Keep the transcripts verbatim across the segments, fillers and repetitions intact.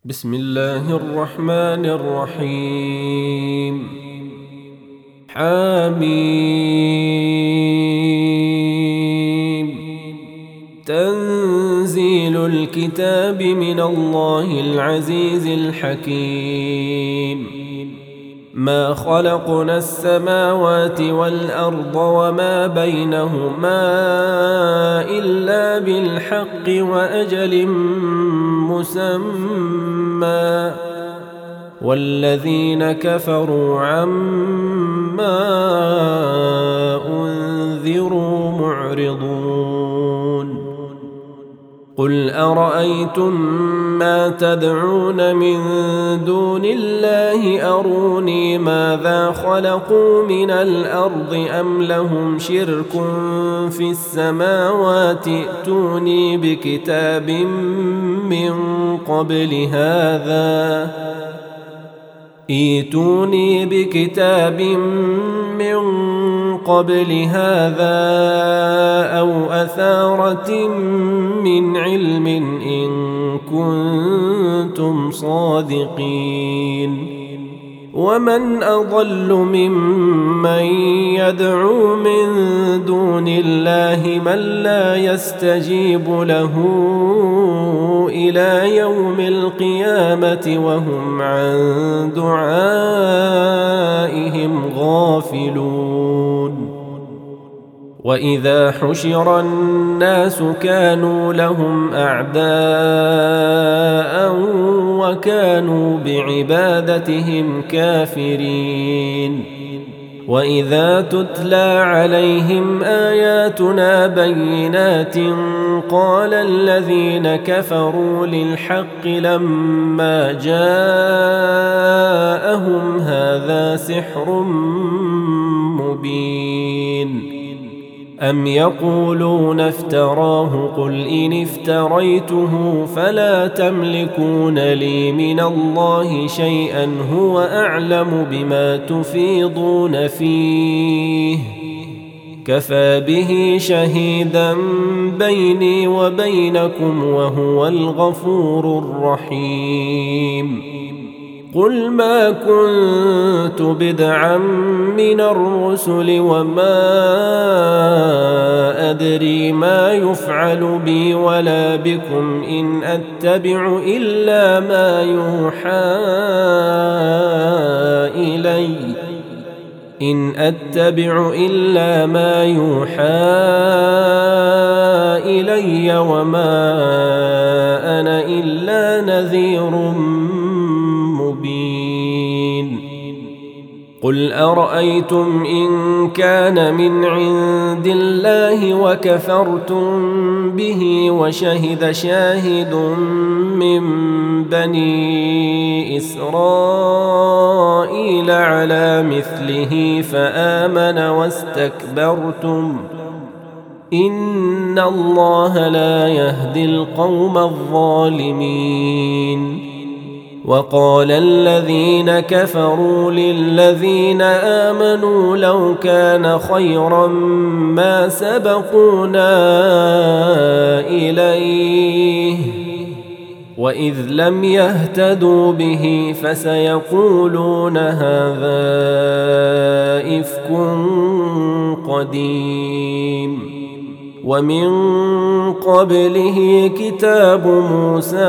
بسم الله الرحمن الرحيم. حميم. تنزيل الكتاب من الله العزيز الحكيم. ما خلقنا السماوات والأرض وما بينهما إلا بالحق وأجل مسمى، والذين كفروا عما أنذروا معرضون. قل أرأيتم ما تدعون من دون الله أروني ماذا خلقوا من الأرض أم لهم شرك في السماوات ائتوني بكتاب من قبل هذا ائتوني بكتاب من قبل هذا أو أثارة من علم إن كنتم صادقين. ومن أضل ممن يدعو من دون الله من لا يستجيب له إلى يوم القيامة وهم عن دعائهم غافلون. وإذا حشر الناس كانوا لهم أعداء وكانوا بعبادتهم كافرين. وإذا تتلى عليهم آياتنا بينات قال الذين كفروا للحق لما جاءهم هذا سحر مبين. أم يقولون افتراه قل إن افتريته فلا تملكون لي من الله شيئا هو أعلم بما تفيضون فيه كفى به شهيدا بيني وبينكم وهو الغفور الرحيم. قل ما كنت بدعا من الرسل وما أدري ما يفعل بي ولا بكم إن أتبع إلا ما يوحى إلي إن أتبع إلا ما يوحى إلي وما أنا إلا نذير مبين. قل أرأيتم إن كان من عند الله وكفرتم به وشهد شاهد من بني إسرائيل على مثله فآمن واستكبرتم إن الله لا يهدي القوم الظالمين. وقال الذين كفروا للذين آمنوا لو كان خيرا ما سبقونا إليه وإذ لم يهتدوا به فسيقولون هذا إفك قديم. ومن قبله كتاب موسى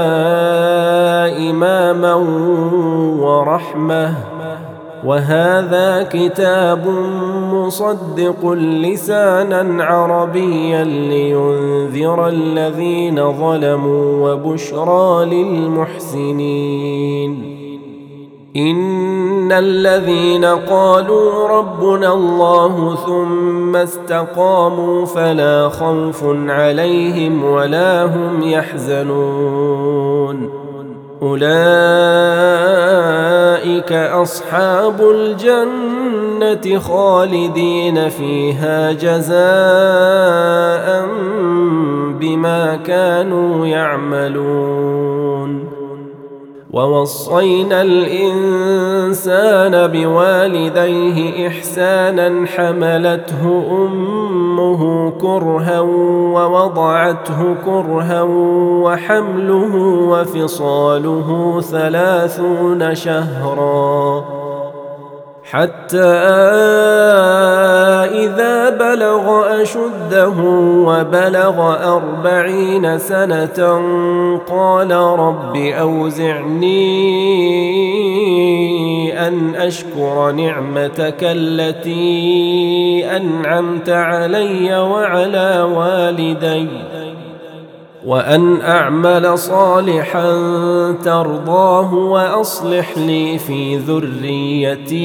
إماما ورحمة وهذا كتاب مصدق لسانا عربيا لينذر الذين ظلموا وبشرى للمحسنين. إن الذين قالوا ربنا الله ثم استقاموا فلا خوف عليهم ولا هم يحزنون أولئك أصحاب الجنة خالدين فيها جزاء بما كانوا يعملون. ووصينا الإنسان بوالديه إحسانا حملته أمه كرها ووضعته كرها وحمله وفصاله ثلاثون شهرا حتى إذا بلغ أشده وبلغ أربعين سنة قال رب أوزعني أن أشكر نعمتك التي أنعمت علي وعلى والدي وأن أعمل صالحا ترضاه وأصلح لي في ذريتي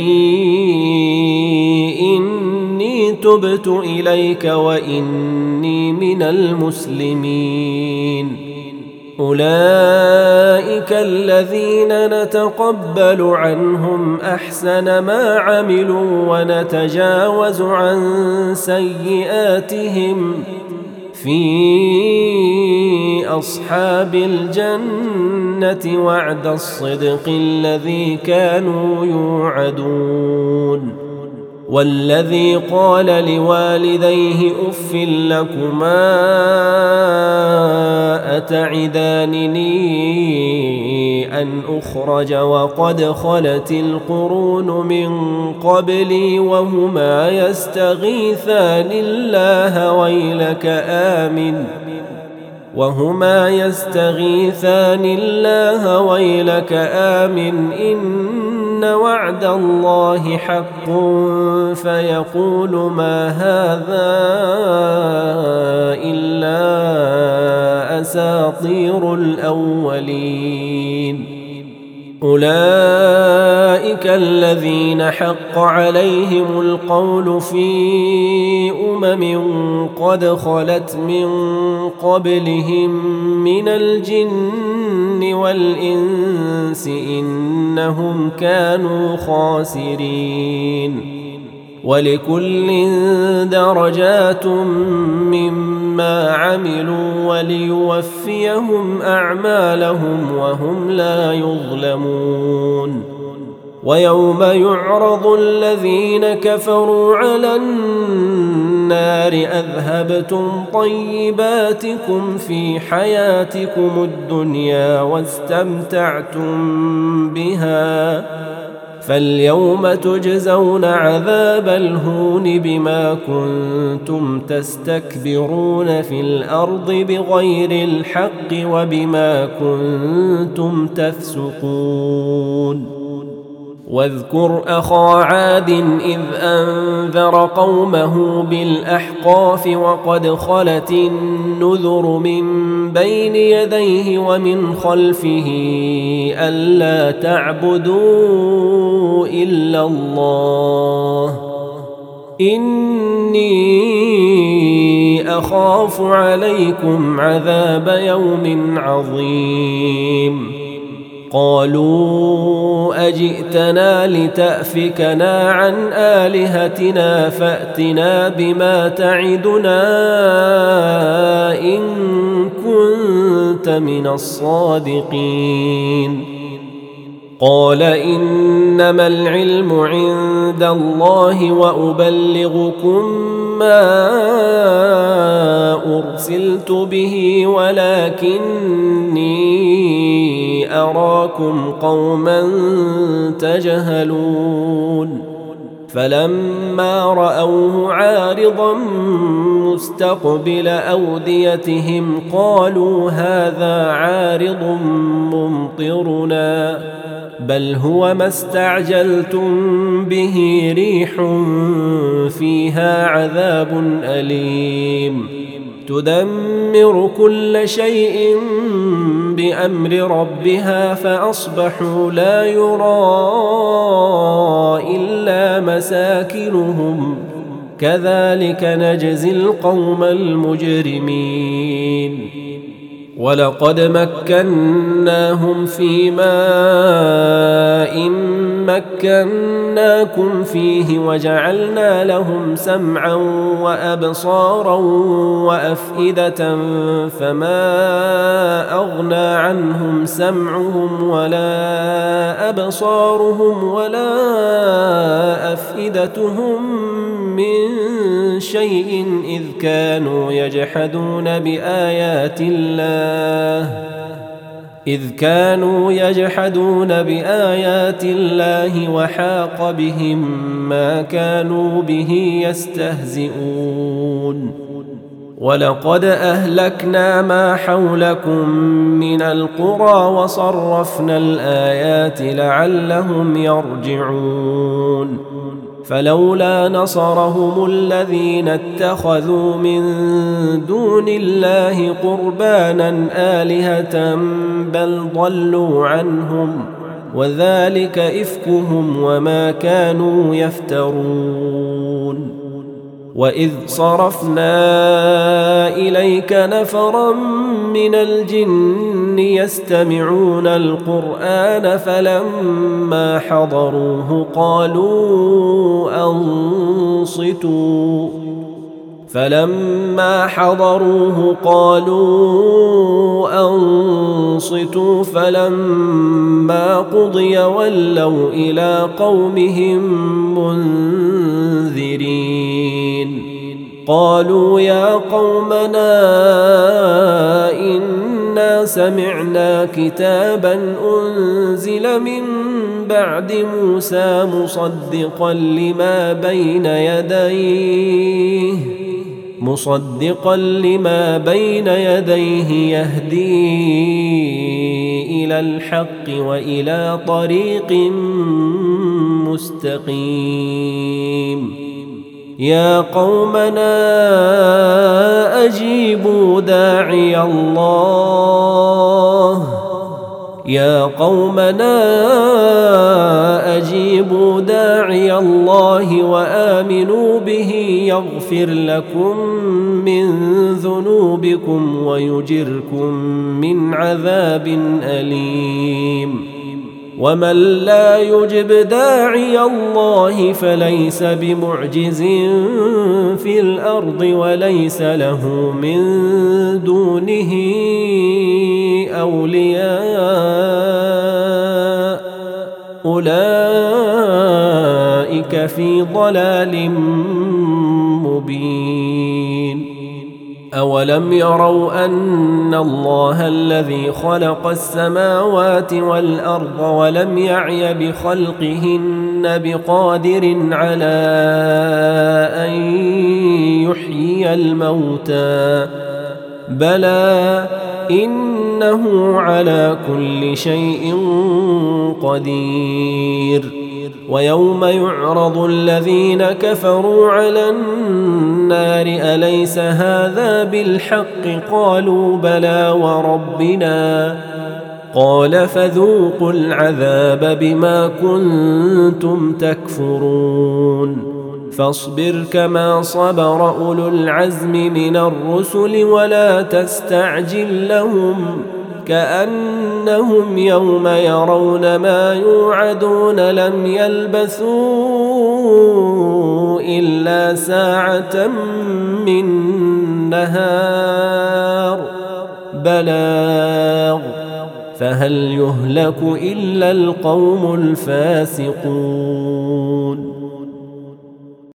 إني تبت إليك وإني من المسلمين. أولئك الذين نتقبل عنهم أحسن ما عملوا ونتجاوز عن سيئاتهم في أصحاب الجنة وعد الصدق الذي كانوا يوعدون. والذي قال لوالديه أف لكما أتعدانني أن أخرج وقد خلت القرون من قبلي وهما يستغيثان الله ويلك آمن وهما يستغيثان الله ويلك آمن إن وعد الله حق فيقول ما هذا إلا أساطير الأولين. أولئك الذين حق عليهم القول في أمم قد خلت من قبلهم من الجن والإنس إنهم كانوا خاسرين. ولكل درجات مما عملوا وليوفيهم أعمالهم وهم لا يظلمون. ويوم يعرض الذين كفروا على النار أذهبتم طيباتكم في حياتكم الدنيا واستمتعتم بها فاليوم تجزون عذاب الهون بما كنتم تستكبرون في الأرض بغير الحق وبما كنتم تفسقون. واذكر أخا عاد إذ أنذر قومه بالأحقاف وقد خلت النذر من بين يديه ومن خلفه ألا تعبدوا إلا الله إني أخاف عليكم عذاب يوم عظيم. قالوا أجئتنا لتأفكنا عن آلهتنا فأتنا بما تعدنا إن كنت من الصادقين. قال إنما العلم عند الله وأبلغكم ما أرسلت به ولكني أراكم قوما تجهلون. فلما رأوه عارضا مستقبل أوديتهم قالوا هذا عارض ممطرنا بل هو ما استعجلتم به ريح فيها عذاب أليم تدمر كل شيء بأمر ربها فأصبحوا لا يرى إلا مساكنهم كذلك نجزي القوم المجرمين. ولقد مكناهم في ماء مكناكم فيه وجعلنا لهم سمعا وأبصارا وأفئدة فما أغنى عنهم سمعهم ولا أبصارهم ولا أفئدتهم من شيء إذ كانوا يجحدون بآيات الله إذ كانوا يجحدون بآيات الله وحاق بهم ما كانوا به يستهزئون ولقد أهلكنا ما حولكم من القرى وصرفنا الآيات لعلهم يرجعون فلولا نصرهم الذين اتخذوا من دون الله قربانا آلهة بل ضلوا عنهم وذلك إفكهم وما كانوا يفترون وإذ صرفنا إليك نفرا من الجن يستمعون القرآن فلما حضروه قالوا أنصتوا فلما حضروه قالوا أنصتوا فلما قضي ولوا إلى قومهم منذرين قالوا يا قومنا إنا سمعنا كتابا أنزل من بعد موسى مصدقا لما بين يديه مصدقا لما بين يديه يهدي إلى الحق وإلى طريق مستقيم يا قومنا أجيبوا داعي الله يا قومنا أجيبوا داعي الله وآمنوا به يغفر لكم من ذنوبكم ويجركم من عذاب أليم ومن لا يجب داعي الله فليس بمعجز في الأرض وليس له من دونه أولياء أولئك في ضلال مبين أولم يروا أن الله الذي خلق السماوات والأرض ولم يعي بخلقهن بقادر على أن يحيي الموتى بلى إنه على كل شيء قدير ويوم يعرض الذين كفروا على النار أليس هذا بالحق قالوا بلى وربنا قال فذوقوا العذاب بما كنتم تكفرون فاصبر كما صبر أولو العزم من الرسل ولا تستعجل لهم كأنهم يوم يرون ما يوعدون لم يلبثوا إلا ساعة من نهار بلاغ فهل يهلك إلا القوم الفاسقون